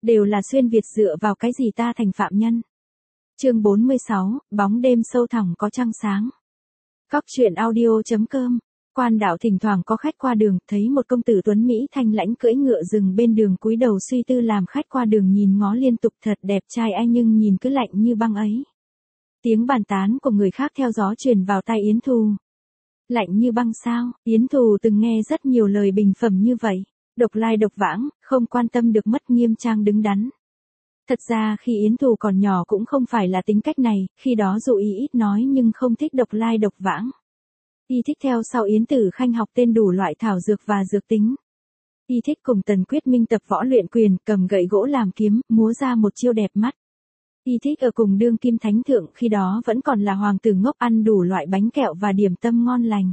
Đều là xuyên Việt dựa vào cái gì ta thành phạm nhân. Chương 46, bóng đêm sâu thẳm có trăng sáng. Cóc truyện audio.com. Quan đạo thỉnh thoảng có khách qua đường, thấy một công tử tuấn Mỹ thanh lãnh cưỡi ngựa dừng bên đường cúi đầu suy tư làm khách qua đường nhìn ngó liên tục thật đẹp trai ai nhưng nhìn cứ lạnh như băng ấy. Tiếng bàn tán của người khác theo gió truyền vào tai Yến Thù. Lạnh như băng sao? Yến Thù từng nghe rất nhiều lời bình phẩm như vậy. Độc lai độc vãng, không quan tâm được mất nghiêm trang đứng đắn. Thật ra khi Yến Thù còn nhỏ cũng không phải là tính cách này, khi đó dù y ít nói nhưng không thích độc lai độc vãng. Y thích theo sau Yến Tử Khanh học tên đủ loại thảo dược và dược tính. Y thích cùng Tần Quyết Minh tập võ luyện quyền, cầm gậy gỗ làm kiếm, múa ra một chiêu đẹp mắt. Y thích ở cùng đương kim thánh thượng khi đó vẫn còn là hoàng tử ngốc ăn đủ loại bánh kẹo và điểm tâm ngon lành.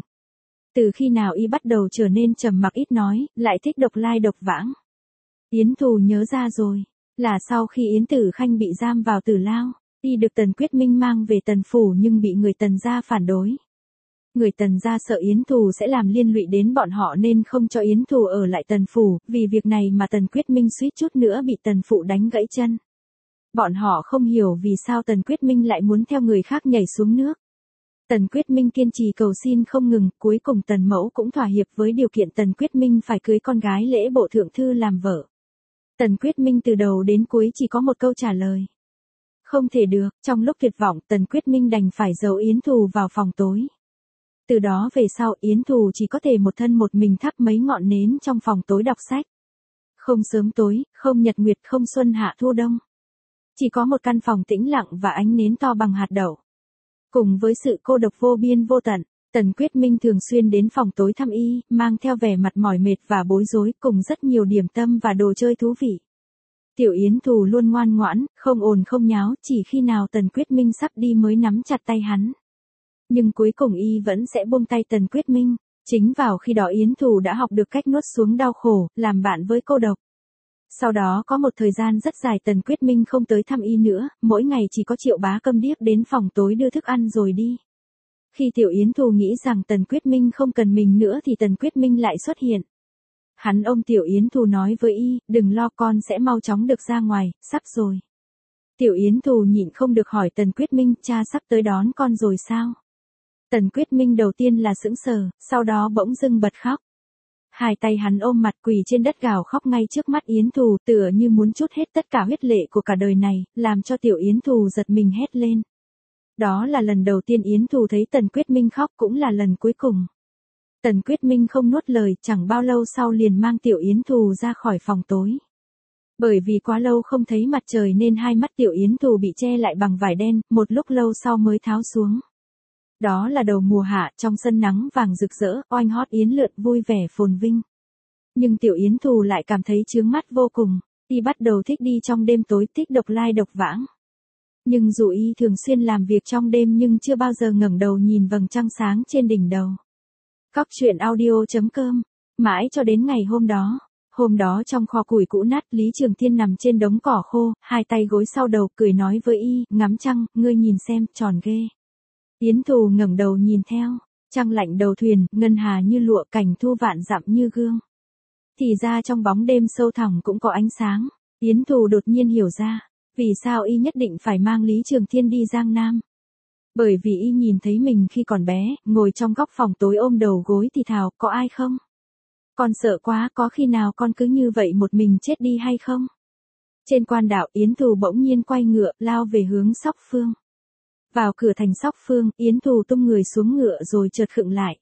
Từ khi nào y bắt đầu trở nên trầm mặc ít nói, lại thích độc lai độc vãng. Yến Thù nhớ ra rồi, là sau khi Yến Tử Khanh bị giam vào tử lao, y được Tần Quyết Minh mang về Tần phủ nhưng bị người Tần gia phản đối. Người Tần gia sợ Yến Thù sẽ làm liên lụy đến bọn họ nên không cho Yến Thù ở lại Tần phủ, vì việc này mà Tần Quyết Minh suýt chút nữa bị Tần phụ đánh gãy chân. Bọn họ không hiểu vì sao Tần Quyết Minh lại muốn theo người khác nhảy xuống nước. Tần Quyết Minh kiên trì cầu xin không ngừng, cuối cùng Tần Mẫu cũng thỏa hiệp với điều kiện Tần Quyết Minh phải cưới con gái lễ bộ thượng thư làm vợ. Tần Quyết Minh từ đầu đến cuối chỉ có một câu trả lời. Không thể được, trong lúc tuyệt vọng Tần Quyết Minh đành phải giấu Yến Thù vào phòng tối. Từ đó về sau Yến Thù chỉ có thể một thân một mình thắp mấy ngọn nến trong phòng tối đọc sách. Không sớm tối, không nhật nguyệt, không xuân hạ thu đông. Chỉ có một căn phòng tĩnh lặng và ánh nến to bằng hạt đậu. Cùng với sự cô độc vô biên vô tận, Tần Quyết Minh thường xuyên đến phòng tối thăm y, mang theo vẻ mặt mỏi mệt và bối rối cùng rất nhiều điểm tâm và đồ chơi thú vị. Tiểu Yến Thù luôn ngoan ngoãn, không ồn không nháo, chỉ khi nào Tần Quyết Minh sắp đi mới nắm chặt tay hắn. Nhưng cuối cùng y vẫn sẽ buông tay Tần Quyết Minh, chính vào khi đó Yến Thù đã học được cách nuốt xuống đau khổ, làm bạn với cô độc. Sau đó có một thời gian rất dài Tần Quyết Minh không tới thăm y nữa, mỗi ngày chỉ có Triệu Bá Câm điếc đến phòng tối đưa thức ăn rồi đi. Khi Tiểu Yến Thù nghĩ rằng Tần Quyết Minh không cần mình nữa thì Tần Quyết Minh lại xuất hiện. Hắn ôm Tiểu Yến Thù nói với y, đừng lo con sẽ mau chóng được ra ngoài, sắp rồi. Tiểu Yến Thù nhịn không được hỏi Tần Quyết Minh, cha sắp tới đón con rồi sao? Tần Quyết Minh đầu tiên là sững sờ, sau đó bỗng dưng bật khóc. Hai tay hắn ôm mặt quỳ trên đất gào khóc ngay trước mắt Yến Thù, tựa như muốn trút hết tất cả huyết lệ của cả đời này, làm cho Tiểu Yến Thù giật mình hét lên. Đó là lần đầu tiên Yến Thù thấy Tần Quyết Minh khóc, cũng là lần cuối cùng. Tần Quyết Minh không nuốt lời, chẳng bao lâu sau liền mang Tiểu Yến Thù ra khỏi phòng tối. Bởi vì quá lâu không thấy mặt trời nên hai mắt Tiểu Yến Thù bị che lại bằng vải đen, một lúc lâu sau mới tháo xuống. Đó là đầu mùa hạ, trong sân nắng vàng rực rỡ, oanh hót yến lượn vui vẻ phồn vinh. Nhưng Tiểu Yến Thù lại cảm thấy chướng mắt vô cùng, y bắt đầu thích đi trong đêm tối, thích độc lai độc vãng. Nhưng dù y thường xuyên làm việc trong đêm nhưng chưa bao giờ ngẩng đầu nhìn vầng trăng sáng trên đỉnh đầu. Cóc truyện audio.com. Mãi cho đến ngày hôm đó trong kho củi cũ nát, Lý Trường Thiên nằm trên đống cỏ khô, hai tay gối sau đầu, cười nói với y, ngắm trăng, ngươi nhìn xem, tròn ghê. Yến Thù ngẩng đầu nhìn theo, trăng lạnh đầu thuyền, ngân hà như lụa, cảnh thu vạn dặm như gương. Thì ra trong bóng đêm sâu thẳm cũng có ánh sáng. Yến Thù đột nhiên hiểu ra, vì sao y nhất định phải mang Lý Trường Thiên đi Giang Nam. Bởi vì y nhìn thấy mình khi còn bé, ngồi trong góc phòng tối ôm đầu gối thì thào, có ai không? Con sợ quá, có khi nào con cứ như vậy một mình chết đi hay không? Trên quan đạo Yến Thù bỗng nhiên quay ngựa, lao về hướng Sóc Phương. Vào cửa thành Sóc Phương, Yến Thù tung người xuống ngựa rồi chợt khựng lại.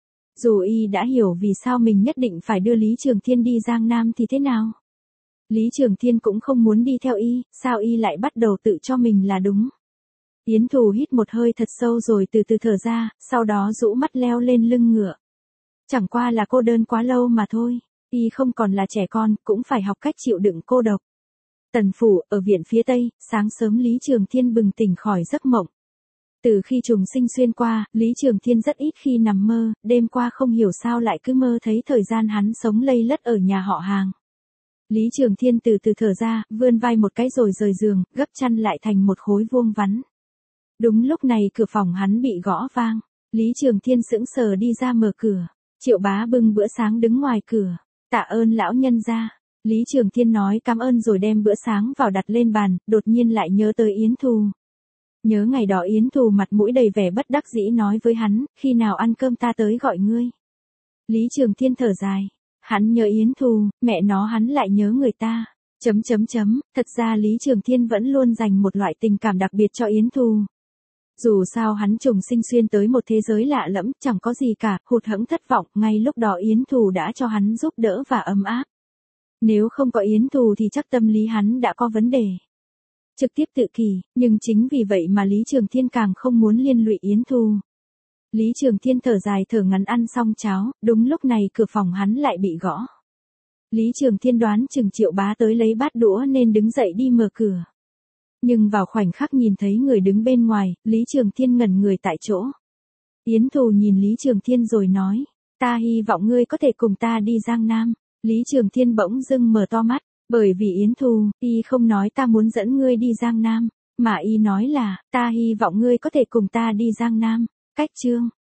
Dù y đã hiểu vì sao mình nhất định phải đưa Lý Trường Thiên đi Giang Nam thì thế nào? Lý Trường Thiên cũng không muốn đi theo y, sao y lại bắt đầu tự cho mình là đúng? Yến Thù hít một hơi thật sâu rồi từ từ thở ra, sau đó rũ mắt leo lên lưng ngựa. Chẳng qua là cô đơn quá lâu mà thôi, y không còn là trẻ con, cũng phải học cách chịu đựng cô độc. Tần phủ, ở viện phía Tây, sáng sớm Lý Trường Thiên bừng tỉnh khỏi giấc mộng. Từ khi trùng sinh xuyên qua, Lý Trường Thiên rất ít khi nằm mơ, đêm qua không hiểu sao lại cứ mơ thấy thời gian hắn sống lây lất ở nhà họ Hàng. Lý Trường Thiên từ từ thở ra, vươn vai một cái rồi rời giường, gấp chăn lại thành một khối vuông vắn. Đúng lúc này cửa phòng hắn bị gõ vang, Lý Trường Thiên sững sờ đi ra mở cửa. Triệu Bá bưng bữa sáng đứng ngoài cửa. Tạ ơn lão nhân gia. Lý Trường Thiên nói cảm ơn rồi đem bữa sáng vào đặt lên bàn, đột nhiên lại nhớ tới Yến Thù. Nhớ ngày đó Yến Thù mặt mũi đầy vẻ bất đắc dĩ nói với hắn, khi nào ăn cơm ta tới gọi ngươi. Lý Trường Thiên thở dài, hắn nhớ Yến Thù, mẹ nó hắn lại nhớ người ta. Thật ra Lý Trường Thiên vẫn luôn dành một loại tình cảm đặc biệt cho Yến Thù. Dù sao hắn trùng sinh xuyên tới một thế giới lạ lẫm, chẳng có gì cả, hụt hẫng thất vọng, ngay lúc đó Yến Thù đã cho hắn giúp đỡ và ấm áp. Nếu không có Yến Thù thì chắc tâm lý hắn đã có vấn đề. Trực tiếp tự kỷ, nhưng chính vì vậy mà Lý Trường Thiên càng không muốn liên lụy Yến Thù. Lý Trường Thiên thở dài thở ngắn ăn xong cháo, đúng lúc này cửa phòng hắn lại bị gõ. Lý Trường Thiên đoán chừng Triệu Bá tới lấy bát đũa nên đứng dậy đi mở cửa. Nhưng vào khoảnh khắc nhìn thấy người đứng bên ngoài, Lý Trường Thiên ngẩn người tại chỗ. Yến Thù nhìn Lý Trường Thiên rồi nói, ta hy vọng ngươi có thể cùng ta đi Giang Nam. Lý Trường Thiên bỗng dưng mở to mắt, bởi vì Yến Thù, y không nói ta muốn dẫn ngươi đi Giang Nam, mà y nói là, ta hy vọng ngươi có thể cùng ta đi Giang Nam. Cách chương